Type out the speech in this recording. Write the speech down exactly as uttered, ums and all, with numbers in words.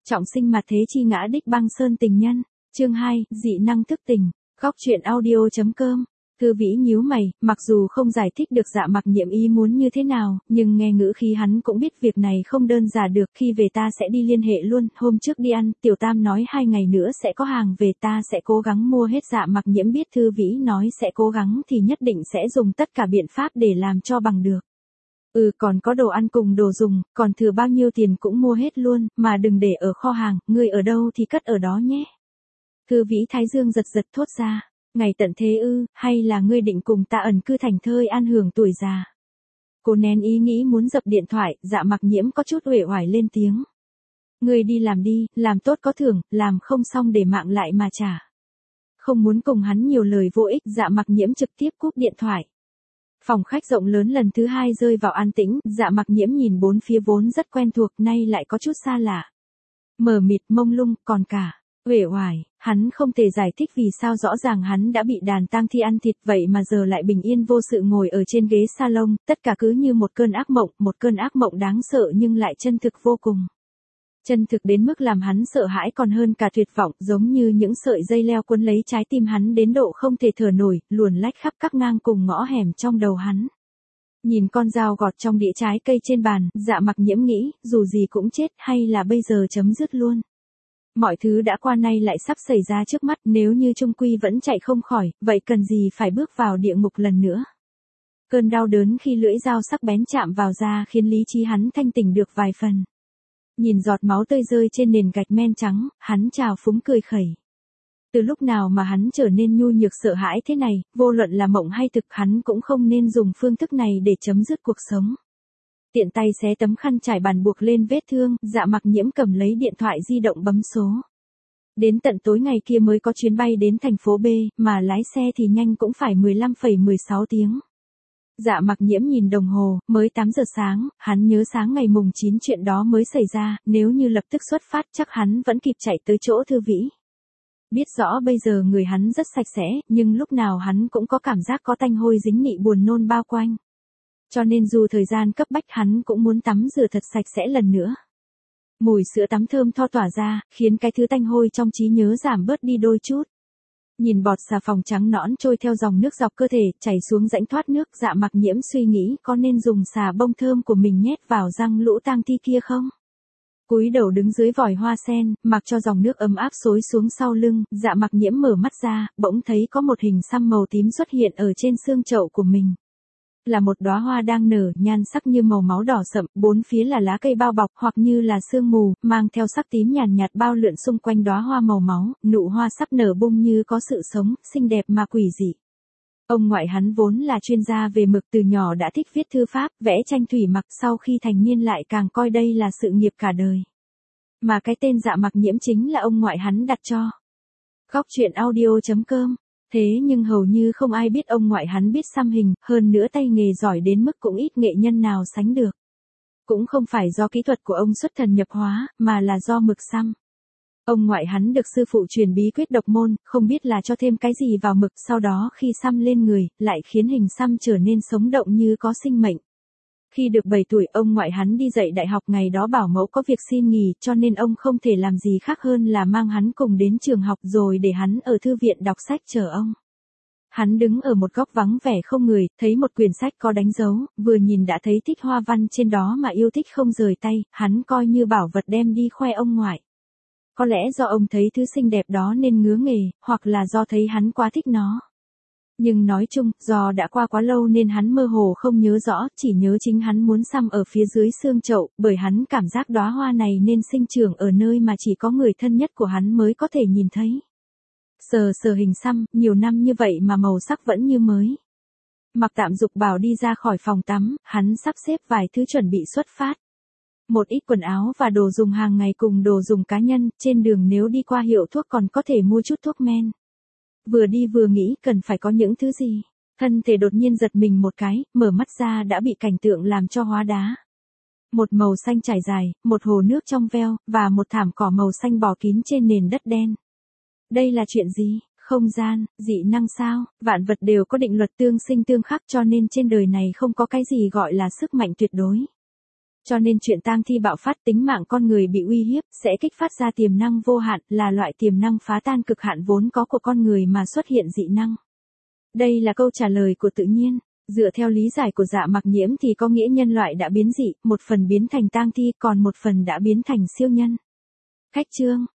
Trọng sinh mặt thế chi ngã đích băng sơn tình nhân. Chương hai, dị năng thức tỉnh. Góc truyện audio.com. Thư Vĩ nhíu mày, mặc dù không giải thích được Dạ Mặc Nhiễm ý muốn như thế nào, nhưng nghe ngữ khí hắn cũng biết việc này không đơn giản được. Khi về ta sẽ đi liên hệ luôn, hôm trước đi ăn, Tiểu Tam nói hai ngày nữa sẽ có hàng về, ta sẽ cố gắng mua hết. Dạ Mặc Nhiễm biết Thư Vĩ nói sẽ cố gắng thì nhất định sẽ dùng tất cả biện pháp để làm cho bằng được. Ừ, còn có đồ ăn cùng đồ dùng, còn thừa bao nhiêu tiền cũng mua hết luôn, mà đừng để ở kho hàng, ngươi ở đâu thì cất ở đó nhé. Thư Vĩ thái dương giật giật thốt ra, ngày tận thế ư, hay là ngươi định cùng ta ẩn cư thành thơi an hưởng tuổi già. Cô nén ý nghĩ muốn dập điện thoại, Dạ Mặc Nhiễm có chút uể oải lên tiếng. Ngươi đi làm đi, làm tốt có thưởng, làm không xong để mạng lại mà trả. Không muốn cùng hắn nhiều lời vô ích, Dạ Mặc Nhiễm trực tiếp cúp điện thoại. Phòng khách rộng lớn lần thứ hai rơi vào an tĩnh, Dạ Mặc Nhiễm nhìn bốn phía vốn rất quen thuộc, nay lại có chút xa lạ. Mờ mịt mông lung, còn cả uể oải, hắn không thể giải thích vì sao rõ ràng hắn đã bị đàn tang thi ăn thịt vậy mà giờ lại bình yên vô sự ngồi ở trên ghế salon, tất cả cứ như một cơn ác mộng, một cơn ác mộng đáng sợ nhưng lại chân thực vô cùng. Chân thực đến mức làm hắn sợ hãi còn hơn cả tuyệt vọng, giống như những sợi dây leo cuốn lấy trái tim hắn đến độ không thể thở nổi, luồn lách khắp các ngang cùng ngõ hẻm trong đầu hắn. Nhìn con dao gọt trong đĩa trái cây trên bàn, Dạ Mặc Nhiễm nghĩ, dù gì cũng chết, hay là bây giờ chấm dứt luôn. Mọi thứ đã qua nay lại sắp xảy ra trước mắt, nếu như chung quy vẫn chạy không khỏi, vậy cần gì phải bước vào địa ngục lần nữa. Cơn đau đớn khi lưỡi dao sắc bén chạm vào da khiến lý trí hắn thanh tỉnh được vài phần. Nhìn giọt máu tươi rơi trên nền gạch men trắng, hắn trào phúng cười khẩy. Từ lúc nào mà hắn trở nên nhu nhược sợ hãi thế này, vô luận là mộng hay thực hắn cũng không nên dùng phương thức này để chấm dứt cuộc sống. Tiện tay xé tấm khăn trải bàn buộc lên vết thương, Dạ Mặc Nhiễm cầm lấy điện thoại di động bấm số. Đến tận tối ngày kia mới có chuyến bay đến thành phố B, mà lái xe thì nhanh cũng phải mười lăm phẩy mười sáu tiếng. Dạ Mặc Nhiễm nhìn đồng hồ, mới tám giờ sáng, hắn nhớ sáng ngày mùng chín chuyện đó mới xảy ra, nếu như lập tức xuất phát chắc hắn vẫn kịp chạy tới chỗ Thư Vĩ. Biết rõ bây giờ người hắn rất sạch sẽ, nhưng lúc nào hắn cũng có cảm giác có tanh hôi dính nị buồn nôn bao quanh. Cho nên dù thời gian cấp bách hắn cũng muốn tắm rửa thật sạch sẽ lần nữa. Mùi sữa tắm thơm tho tỏa ra, khiến cái thứ tanh hôi trong trí nhớ giảm bớt đi đôi chút. Nhìn bọt xà phòng trắng nõn trôi theo dòng nước dọc cơ thể, chảy xuống rãnh thoát nước, Dạ Mặc Nhiễm suy nghĩ có nên dùng xà bông thơm của mình nhét vào răng lũ tang thi kia không? Cúi đầu đứng dưới vòi hoa sen, mặc cho dòng nước ấm áp xối xuống sau lưng, Dạ Mặc Nhiễm mở mắt ra, bỗng thấy có một hình xăm màu tím xuất hiện ở trên xương chậu của mình. Là một đóa hoa đang nở, nhan sắc như màu máu đỏ sậm, bốn phía là lá cây bao bọc hoặc như là sương mù, mang theo sắc tím nhàn nhạt bao lượn xung quanh đóa hoa màu máu, nụ hoa sắp nở bung như có sự sống, xinh đẹp mà quỷ dị. Ông ngoại hắn vốn là chuyên gia về mực, từ nhỏ đã thích viết thư pháp, vẽ tranh thủy mặc, sau khi thành niên lại càng coi đây là sự nghiệp cả đời. Mà cái tên Dạ Mặc Nhiễm chính là ông ngoại hắn đặt cho. Góc truyện audio.com. Thế nhưng hầu như không ai biết ông ngoại hắn biết xăm hình, hơn nữa tay nghề giỏi đến mức cũng ít nghệ nhân nào sánh được. Cũng không phải do kỹ thuật của ông xuất thần nhập hóa, mà là do mực xăm. Ông ngoại hắn được sư phụ truyền bí quyết độc môn, không biết là cho thêm cái gì vào mực, sau đó khi xăm lên người, lại khiến hình xăm trở nên sống động như có sinh mệnh. Khi được bảy tuổi, ông ngoại hắn đi dạy đại học, ngày đó bảo mẫu có việc xin nghỉ, cho nên ông không thể làm gì khác hơn là mang hắn cùng đến trường học rồi để hắn ở thư viện đọc sách chờ ông. Hắn đứng ở một góc vắng vẻ không người, thấy một quyển sách có đánh dấu, vừa nhìn đã thấy thích hoa văn trên đó mà yêu thích không rời tay, hắn coi như bảo vật đem đi khoe ông ngoại. Có lẽ do ông thấy thứ xinh đẹp đó nên ngứa nghề, hoặc là do thấy hắn quá thích nó. Nhưng nói chung, do đã qua quá lâu nên hắn mơ hồ không nhớ rõ, chỉ nhớ chính hắn muốn xăm ở phía dưới xương chậu, bởi hắn cảm giác đóa hoa này nên sinh trưởng ở nơi mà chỉ có người thân nhất của hắn mới có thể nhìn thấy. Sờ sờ hình xăm, nhiều năm như vậy mà màu sắc vẫn như mới. Mặc tạm dục bảo đi ra khỏi phòng tắm, hắn sắp xếp vài thứ chuẩn bị xuất phát. Một ít quần áo và đồ dùng hàng ngày cùng đồ dùng cá nhân, trên đường nếu đi qua hiệu thuốc còn có thể mua chút thuốc men. Vừa đi vừa nghĩ cần phải có những thứ gì. Thân thể đột nhiên giật mình một cái, mở mắt ra đã bị cảnh tượng làm cho hóa đá. Một màu xanh trải dài, một hồ nước trong veo, và một thảm cỏ màu xanh bò kín trên nền đất đen. Đây là chuyện gì? Không gian, dị năng sao? Vạn vật đều có định luật tương sinh tương khắc cho nên trên đời này không có cái gì gọi là sức mạnh tuyệt đối. Cho nên chuyện tang thi bạo phát, tính mạng con người bị uy hiếp, sẽ kích phát ra tiềm năng vô hạn, là loại tiềm năng phá tan cực hạn vốn có của con người mà xuất hiện dị năng. Đây là câu trả lời của tự nhiên. Dựa theo lý giải của Dạ Mặc Nhiễm thì có nghĩa nhân loại đã biến dị, một phần biến thành tang thi, còn một phần đã biến thành siêu nhân. Khách chương.